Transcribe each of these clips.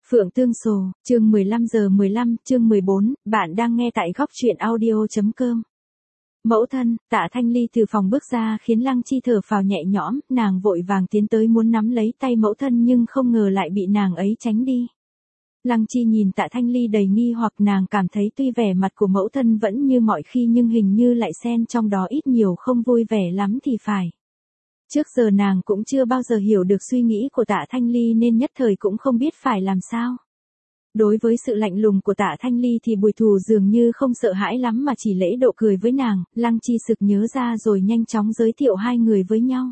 Phượng Tương Sồ, chương 15:15, chương 14, bạn đang nghe tại góc truyện audio.com. Mẫu thân, Tạ Thanh Ly từ phòng bước ra khiến Lăng Chi thở phào nhẹ nhõm, nàng vội vàng tiến tới muốn nắm lấy tay mẫu thân nhưng không ngờ lại bị nàng ấy tránh đi. Lăng Chi nhìn Tạ Thanh Ly đầy nghi hoặc, nàng cảm thấy tuy vẻ mặt của mẫu thân vẫn như mọi khi nhưng hình như lại xen trong đó ít nhiều không vui vẻ lắm thì phải. Trước giờ nàng cũng chưa bao giờ hiểu được suy nghĩ của Tạ Thanh Ly nên nhất thời cũng không biết phải làm sao. Đối với sự lạnh lùng của Tạ Thanh Ly thì Bùi Thù dường như không sợ hãi lắm mà chỉ lễ độ cười với nàng. Lăng Chi sực nhớ ra rồi nhanh chóng giới thiệu hai người với nhau.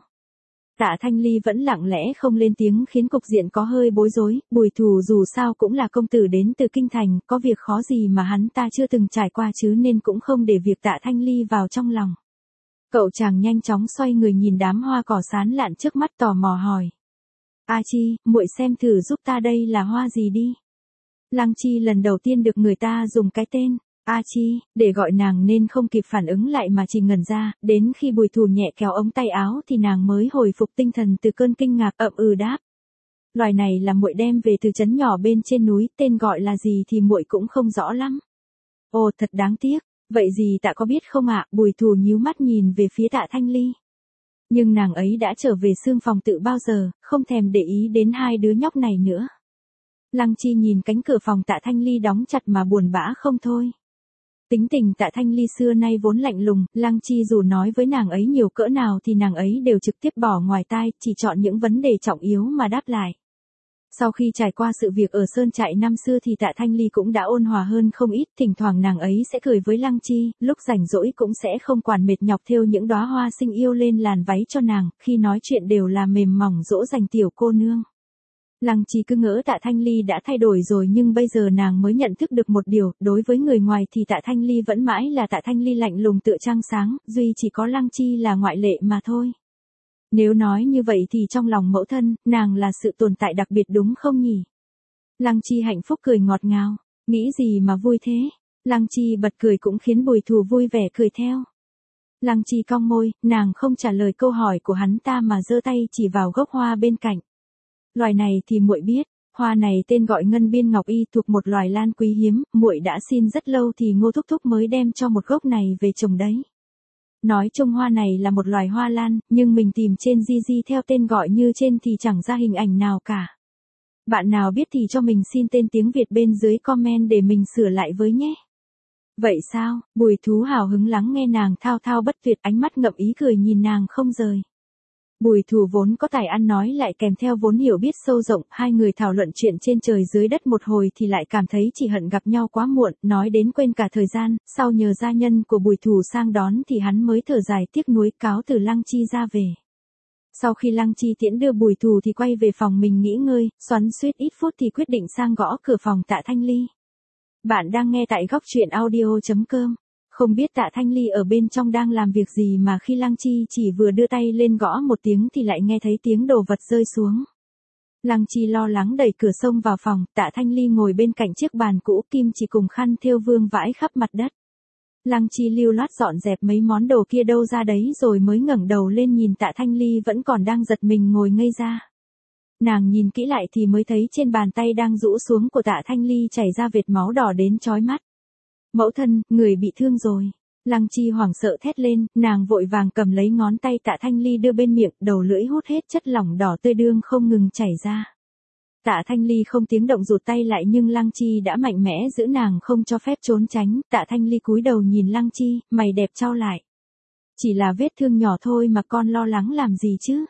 Tạ Thanh Ly vẫn lặng lẽ không lên tiếng khiến cục diện có hơi bối rối. Bùi Thù dù sao cũng là công tử đến từ kinh thành, có việc khó gì mà hắn ta chưa từng trải qua chứ, nên cũng không để việc Tạ Thanh Ly vào trong lòng. Cậu chàng nhanh chóng xoay người nhìn đám hoa cỏ xán lạn trước mắt, tò mò hỏi: "A Chi, muội xem thử giúp ta đây là hoa gì đi." Lăng Chi lần đầu tiên được người ta dùng cái tên A Chi để gọi nàng nên không kịp phản ứng lại mà chỉ ngẩn ra, đến khi Bùi Thù nhẹ kéo ống tay áo thì nàng mới hồi phục tinh thần từ cơn kinh ngạc, đáp: "Loài này là muội đem về từ trấn nhỏ bên trên núi, tên gọi là gì thì muội cũng không rõ lắm." "Ồ, thật đáng tiếc. Vậy gì Tạ có biết không ạ?" Bùi Thù nhíu mắt nhìn về phía Tạ Thanh Ly. Nhưng nàng ấy đã trở về xương phòng tự bao giờ, không thèm để ý đến hai đứa nhóc này nữa. Lăng Chi nhìn cánh cửa phòng Tạ Thanh Ly đóng chặt mà buồn bã không thôi. Tính tình Tạ Thanh Ly xưa nay vốn lạnh lùng, Lăng Chi dù nói với nàng ấy nhiều cỡ nào thì nàng ấy đều trực tiếp bỏ ngoài tai, chỉ chọn những vấn đề trọng yếu mà đáp lại. Sau khi trải qua sự việc ở Sơn Trại năm xưa thì Tạ Thanh Ly cũng đã ôn hòa hơn không ít, thỉnh thoảng nàng ấy sẽ cười với Lăng Chi, lúc rảnh rỗi cũng sẽ không quản mệt nhọc thêu những đóa hoa xinh yêu lên làn váy cho nàng, khi nói chuyện đều là mềm mỏng dỗ dành tiểu cô nương. Lăng Chi cứ ngỡ Tạ Thanh Ly đã thay đổi rồi nhưng bây giờ nàng mới nhận thức được một điều, đối với người ngoài thì Tạ Thanh Ly vẫn mãi là Tạ Thanh Ly lạnh lùng tựa trăng sáng, duy chỉ có Lăng Chi là ngoại lệ mà thôi. Nếu nói như vậy thì trong lòng mẫu thân, nàng là sự tồn tại đặc biệt đúng không nhỉ? Lăng Chi hạnh phúc cười ngọt ngào, nghĩ gì mà vui thế? Lăng Chi bật cười cũng khiến Bùi Thù vui vẻ cười theo. Lăng Chi cong môi, nàng không trả lời câu hỏi của hắn ta mà giơ tay chỉ vào gốc hoa bên cạnh. "Loài này thì muội biết, hoa này tên gọi ngân biên ngọc y, thuộc một loài lan quý hiếm, muội đã xin rất lâu thì Ngô thúc thúc mới đem cho một gốc này về trồng đấy. Nói chung hoa này là một loài hoa lan, nhưng mình tìm trên Gigi theo tên gọi như trên thì chẳng ra hình ảnh nào cả. Bạn nào biết thì cho mình xin tên tiếng Việt bên dưới comment để mình sửa lại với nhé." "Vậy sao?" Bùi Thú hào hứng lắng nghe nàng thao thao bất tuyệt, ánh mắt ngậm ý cười nhìn nàng không rời. Bùi Thù vốn có tài ăn nói lại kèm theo vốn hiểu biết sâu rộng, hai người thảo luận chuyện trên trời dưới đất một hồi thì lại cảm thấy chỉ hận gặp nhau quá muộn, nói đến quên cả thời gian, sau nhờ gia nhân của Bùi Thù sang đón thì hắn mới thở dài tiếc nuối cáo từ Lăng Chi ra về. Sau khi Lăng Chi tiễn đưa Bùi Thù thì quay về phòng mình nghỉ ngơi, xoắn xuýt ít phút thì quyết định sang gõ cửa phòng Tạ Thanh Ly. Bạn đang nghe tại góc truyện audio.com. Không biết Tạ Thanh Ly ở bên trong đang làm việc gì mà khi Lăng Chi chỉ vừa đưa tay lên gõ một tiếng thì lại nghe thấy tiếng đồ vật rơi xuống. Lăng Chi lo lắng đẩy cửa xông vào phòng, Tạ Thanh Ly ngồi bên cạnh chiếc bàn cũ, kim chỉ cùng khăn thêu vương vãi khắp mặt đất. Lăng Chi lưu loát dọn dẹp mấy món đồ kia đâu ra đấy rồi mới ngẩng đầu lên nhìn Tạ Thanh Ly vẫn còn đang giật mình ngồi ngây ra. Nàng nhìn kỹ lại thì mới thấy trên bàn tay đang rũ xuống của Tạ Thanh Ly chảy ra vệt máu đỏ đến chói mắt. "Mẫu thân, người bị thương rồi." Lăng Chi hoảng sợ thét lên, nàng vội vàng cầm lấy ngón tay Tạ Thanh Ly đưa bên miệng, đầu lưỡi hút hết chất lỏng đỏ tươi đương không ngừng chảy ra. Tạ Thanh Ly không tiếng động rụt tay lại nhưng Lăng Chi đã mạnh mẽ giữ nàng không cho phép trốn tránh. Tạ Thanh Ly cúi đầu nhìn Lăng Chi, mày đẹp chau lại. "Chỉ là vết thương nhỏ thôi mà con lo lắng làm gì chứ?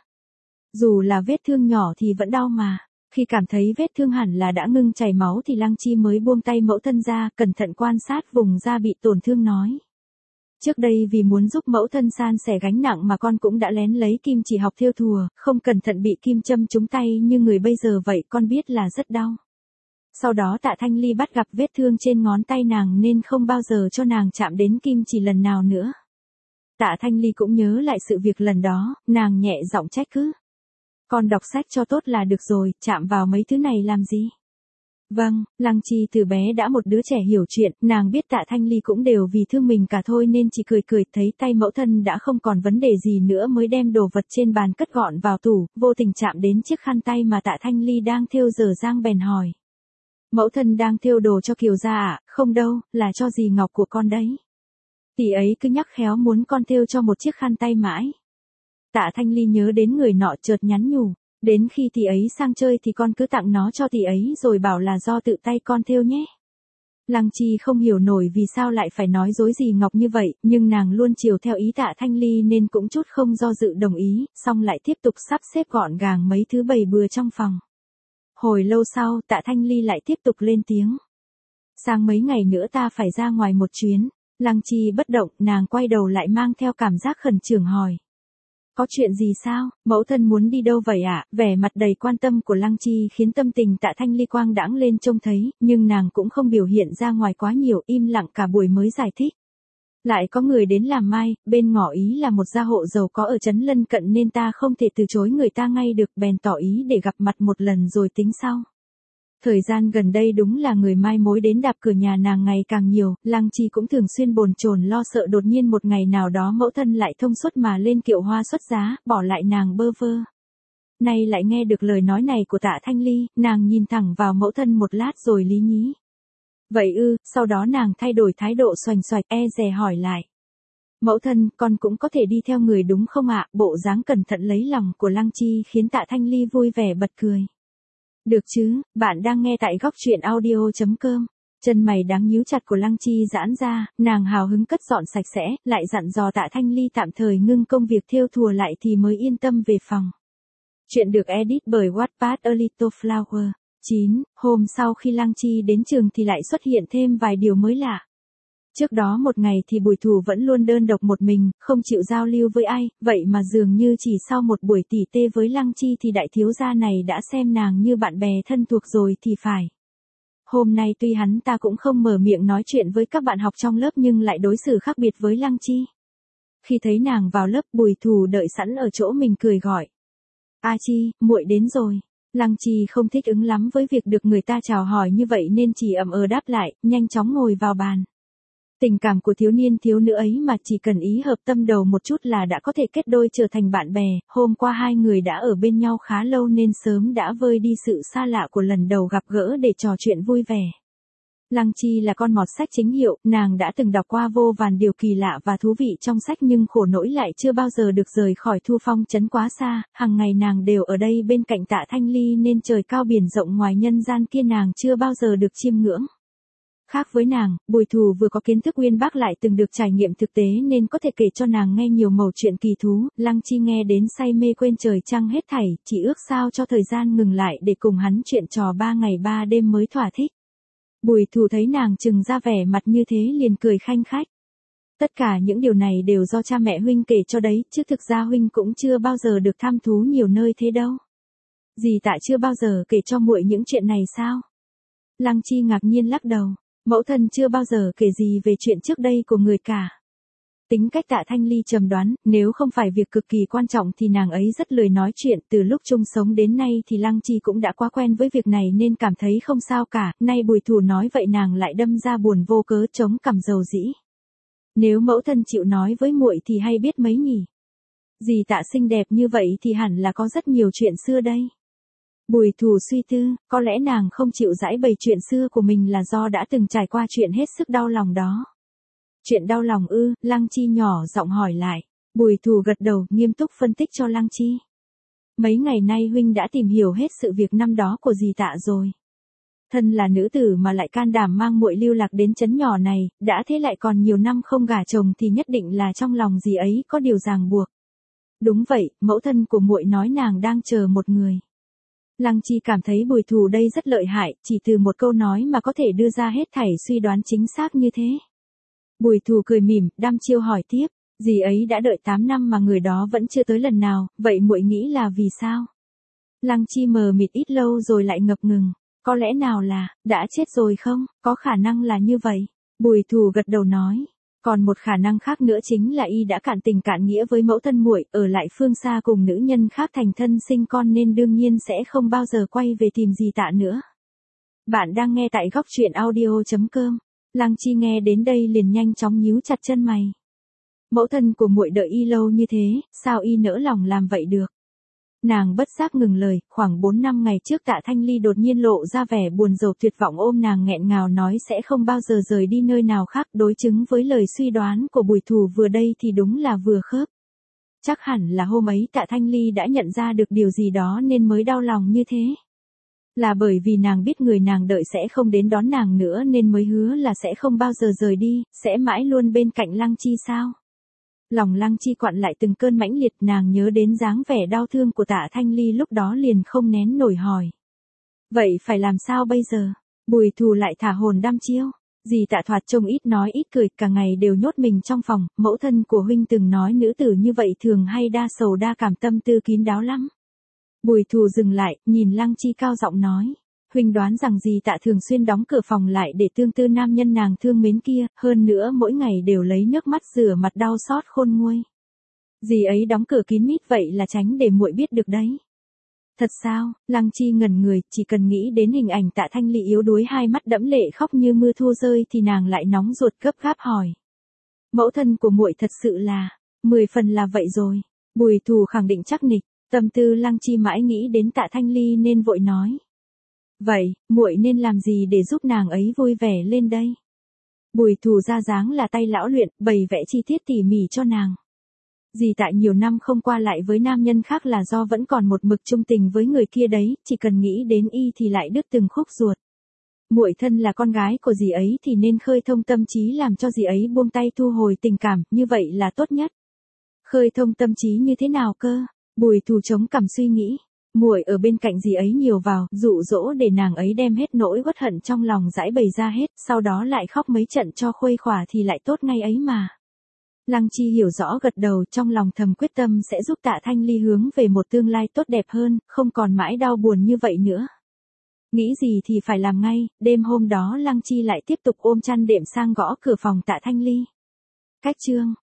Dù là vết thương nhỏ thì vẫn đau mà." Khi cảm thấy vết thương hẳn là đã ngưng chảy máu thì Lăng Chi mới buông tay mẫu thân ra, cẩn thận quan sát vùng da bị tổn thương nói: "Trước đây vì muốn giúp mẫu thân san sẻ gánh nặng mà con cũng đã lén lấy kim chỉ học thêu thùa, không cẩn thận bị kim châm trúng tay như người bây giờ vậy, con biết là rất đau." Sau đó Tạ Thanh Ly bắt gặp vết thương trên ngón tay nàng nên không bao giờ cho nàng chạm đến kim chỉ lần nào nữa. Tạ Thanh Ly cũng nhớ lại sự việc lần đó, nàng nhẹ giọng trách cứ: "Con đọc sách cho tốt là được rồi, chạm vào mấy thứ này làm gì?" "Vâng." Lăng Chi từ bé đã một đứa trẻ hiểu chuyện, nàng biết Tạ Thanh Ly cũng đều vì thương mình cả thôi nên chỉ cười cười, thấy tay mẫu thân đã không còn vấn đề gì nữa mới đem đồ vật trên bàn cất gọn vào tủ, vô tình chạm đến chiếc khăn tay mà Tạ Thanh Ly đang thêu dở dang bèn hỏi: Mẫu thân đang thêu đồ cho Kiều gia ạ, không đâu, là cho dì Ngọc của con đấy. Tỷ ấy cứ nhắc khéo muốn con thêu cho một chiếc khăn tay mãi. Tạ Thanh Ly nhớ đến người nọ chợt nhắn nhủ, đến khi tỷ ấy sang chơi thì con cứ tặng nó cho tỷ ấy rồi bảo là do tự tay con thêu nhé. Lăng Chi không hiểu nổi vì sao lại phải nói dối dì Ngọc như vậy, nhưng nàng luôn chiều theo ý Tạ Thanh Ly nên cũng chút không do dự đồng ý, xong lại tiếp tục sắp xếp gọn gàng mấy thứ bày bừa trong phòng. Hồi lâu sau, Tạ Thanh Ly lại tiếp tục lên tiếng. Sang mấy ngày nữa ta phải ra ngoài một chuyến. Lăng Chi bất động, nàng quay đầu lại mang theo cảm giác khẩn trương hỏi. Có chuyện gì sao, mẫu thân muốn đi đâu vậy ạ? Vẻ mặt đầy quan tâm của Lăng Chi khiến tâm tình Tạ Thanh Ly quang đãng lên trông thấy, nhưng nàng cũng không biểu hiện ra ngoài quá nhiều, im lặng cả buổi mới giải thích. Lại có người đến làm mai, bên ngỏ ý là một gia hộ giàu có ở trấn lân cận nên ta không thể từ chối người ta ngay được, bèn tỏ ý để gặp mặt một lần rồi tính sau. Thời gian gần đây đúng là người mai mối đến đạp cửa nhà nàng ngày càng nhiều, Lăng Chi cũng thường xuyên bồn chồn lo sợ đột nhiên một ngày nào đó mẫu thân lại thông suốt mà lên kiệu hoa xuất giá, bỏ lại nàng bơ vơ. Nay lại nghe được lời nói này của Tạ Thanh Ly, nàng nhìn thẳng vào mẫu thân một lát rồi lý nhí. Vậy ư, sau đó nàng thay đổi thái độ xoành xoạch dè hỏi lại. Mẫu thân, con cũng có thể đi theo người đúng không ạ? Bộ dáng cẩn thận lấy lòng của Lăng Chi khiến Tạ Thanh Ly vui vẻ bật cười. Được chứ, bạn đang nghe tại góc truyện audio.com. Chân mày đáng nhíu chặt của Lăng Chi giãn ra, nàng hào hứng cất dọn sạch sẽ, lại dặn dò Tạ Thanh Ly tạm thời ngưng công việc thêu thùa lại thì mới yên tâm về phòng. Chuyện được edit bởi Wattpad A Little Flower. 9. Hôm sau khi Lăng Chi đến trường thì lại xuất hiện thêm vài điều mới lạ. Trước đó một ngày thì Bùi Thù vẫn luôn đơn độc một mình, không chịu giao lưu với ai, vậy mà dường như chỉ sau một buổi tỉ tê với Lăng Chi thì đại thiếu gia này đã xem nàng như bạn bè thân thuộc rồi thì phải. Hôm nay tuy hắn ta cũng không mở miệng nói chuyện với các bạn học trong lớp nhưng lại đối xử khác biệt với Lăng Chi. Khi thấy nàng vào lớp, Bùi Thù đợi sẵn ở chỗ mình cười gọi. A Chi, muội đến rồi. Lăng Chi không thích ứng lắm với việc được người ta chào hỏi như vậy nên chỉ ậm đáp lại, nhanh chóng ngồi vào bàn. Tình cảm của thiếu niên thiếu nữ ấy mà chỉ cần ý hợp tâm đầu một chút là đã có thể kết đôi trở thành bạn bè, hôm qua hai người đã ở bên nhau khá lâu nên sớm đã vơi đi sự xa lạ của lần đầu gặp gỡ để trò chuyện vui vẻ. Lăng Chi là con mọt sách chính hiệu, nàng đã từng đọc qua vô vàn điều kỳ lạ và thú vị trong sách nhưng khổ nỗi lại chưa bao giờ được rời khỏi Thu Phong trấn quá xa, hàng ngày nàng đều ở đây bên cạnh Tạ Thanh Ly nên trời cao biển rộng ngoài nhân gian kia nàng chưa bao giờ được chiêm ngưỡng. Khác với nàng, Bùi Thù vừa có kiến thức uyên bác lại từng được trải nghiệm thực tế nên có thể kể cho nàng nghe nhiều mẩu chuyện kỳ thú, Lăng Chi nghe đến say mê quên trời trăng hết thảy, chỉ ước sao cho thời gian ngừng lại để cùng hắn chuyện trò 3 ngày 3 đêm mới thỏa thích. Bùi Thù thấy nàng trừng ra vẻ mặt như thế liền cười khanh khách. Tất cả những điều này đều do cha mẹ huynh kể cho đấy, chứ thực ra huynh cũng chưa bao giờ được thăm thú nhiều nơi thế đâu. Dì Tạ chưa bao giờ kể cho muội những chuyện này sao? Lăng Chi ngạc nhiên lắc đầu. Mẫu thân chưa bao giờ kể gì về chuyện trước đây của người cả. Tính cách Tạ Thanh Ly trầm đoán, nếu không phải việc cực kỳ quan trọng thì nàng ấy rất lười nói chuyện, từ lúc chung sống đến nay thì Lăng Chi cũng đã quá quen với việc này nên cảm thấy không sao cả, nay Bùi Thù nói vậy nàng lại đâm ra buồn vô cớ chống cằm dầu dĩ. Nếu mẫu thân chịu nói với muội thì hay biết mấy nhỉ. Dì Tạ xinh đẹp như vậy thì hẳn là có rất nhiều chuyện xưa đây. Bùi Thù suy tư, có lẽ nàng không chịu giãi bày chuyện xưa của mình là do đã từng trải qua chuyện hết sức đau lòng đó. Chuyện đau lòng ư? Lăng Chi nhỏ giọng hỏi lại. Bùi Thù gật đầu, nghiêm túc phân tích cho Lăng Chi. Mấy ngày nay huynh đã tìm hiểu hết sự việc năm đó của dì Tạ rồi. Thân là nữ tử mà lại can đảm mang muội lưu lạc đến trấn nhỏ này, đã thế lại còn nhiều năm không gả chồng thì nhất định là trong lòng dì ấy có điều ràng buộc. Đúng vậy, mẫu thân của muội nói nàng đang chờ một người. Lăng Chi cảm thấy Bùi Thù đây rất lợi hại, chỉ từ một câu nói mà có thể đưa ra hết thảy suy đoán chính xác như thế. Bùi Thù cười mỉm, đăm chiêu hỏi tiếp, dì ấy đã đợi 8 năm mà người đó vẫn chưa tới lần nào, vậy muội nghĩ là vì sao? Lăng Chi mờ mịt ít lâu rồi lại ngập ngừng, có lẽ nào là, đã chết rồi không, có khả năng là như vậy. Bùi Thù gật đầu nói. Còn một khả năng khác nữa chính là y đã cạn tình cạn nghĩa với mẫu thân muội, ở lại phương xa cùng nữ nhân khác thành thân sinh con nên đương nhiên sẽ không bao giờ quay về tìm dì Tạ nữa. Bạn đang nghe tại góc truyện audio.com. Lăng Chi nghe đến đây liền nhanh chóng nhíu chặt chân mày. Mẫu thân của muội đợi y lâu như thế, sao y nỡ lòng làm vậy được? Nàng bất giác ngừng lời, khoảng 4 năm ngày trước Tạ Thanh Ly đột nhiên lộ ra vẻ buồn rầu tuyệt vọng ôm nàng nghẹn ngào nói sẽ không bao giờ rời đi nơi nào khác, đối chứng với lời suy đoán của Bùi Thù vừa đây thì đúng là vừa khớp. Chắc hẳn là hôm ấy Tạ Thanh Ly đã nhận ra được điều gì đó nên mới đau lòng như thế. Là bởi vì nàng biết người nàng đợi sẽ không đến đón nàng nữa nên mới hứa là sẽ không bao giờ rời đi, sẽ mãi luôn bên cạnh Lăng Chi sao? Lòng Lăng Chi quặn lại từng cơn mãnh liệt, nàng nhớ đến dáng vẻ đau thương của Tạ Thanh Ly lúc đó liền không nén nổi hỏi. Vậy phải làm sao bây giờ? Bùi Thù lại thả hồn đăm chiêu. Dì Tạ thoạt trông ít nói ít cười, cả ngày đều nhốt mình trong phòng, mẫu thân của huynh từng nói nữ tử như vậy thường hay đa sầu đa cảm, tâm tư kín đáo lắm. Bùi Thù dừng lại, nhìn Lăng Chi cao giọng nói. Huynh đoán rằng dì Tạ thường xuyên đóng cửa phòng lại để tương tư nam nhân nàng thương mến kia, hơn nữa mỗi ngày đều lấy nước mắt rửa mặt đau xót khôn nguôi. Dì ấy đóng cửa kín mít vậy là tránh để muội biết được đấy. Thật sao? Lăng Chi ngẩn người, chỉ cần nghĩ đến hình ảnh Tạ Thanh Ly yếu đuối hai mắt đẫm lệ khóc như mưa thu rơi thì nàng lại nóng ruột gấp gáp hỏi. Mẫu thân của muội thật sự là, 10 phần là vậy rồi. Bùi Thù khẳng định chắc nịch, tâm tư Lăng Chi mãi nghĩ đến Tạ Thanh Ly nên vội nói. Vậy, muội nên làm gì để giúp nàng ấy vui vẻ lên đây? Bùi Thù ra dáng là tay lão luyện, bày vẽ chi tiết tỉ mỉ cho nàng. Dì Tạ nhiều năm không qua lại với nam nhân khác là do vẫn còn một mực trung tình với người kia đấy, chỉ cần nghĩ đến y thì lại đứt từng khúc ruột. Muội thân là con gái của dì ấy thì nên khơi thông tâm trí làm cho dì ấy buông tay thu hồi tình cảm, như vậy là tốt nhất. Khơi thông tâm trí như thế nào cơ? Bùi Thù chống cằm suy nghĩ. Muội ở bên cạnh dì ấy nhiều vào, dụ dỗ để nàng ấy đem hết nỗi uất hận trong lòng giải bày ra hết, sau đó lại khóc mấy trận cho khuây khỏa thì lại tốt ngay ấy mà. Lăng Chi hiểu rõ gật đầu, trong lòng thầm quyết tâm sẽ giúp Tạ Thanh Ly hướng về một tương lai tốt đẹp hơn, không còn mãi đau buồn như vậy nữa. Nghĩ gì thì phải làm ngay, đêm hôm đó Lăng Chi lại tiếp tục ôm chăn đệm sang gõ cửa phòng Tạ Thanh Ly. Cách chương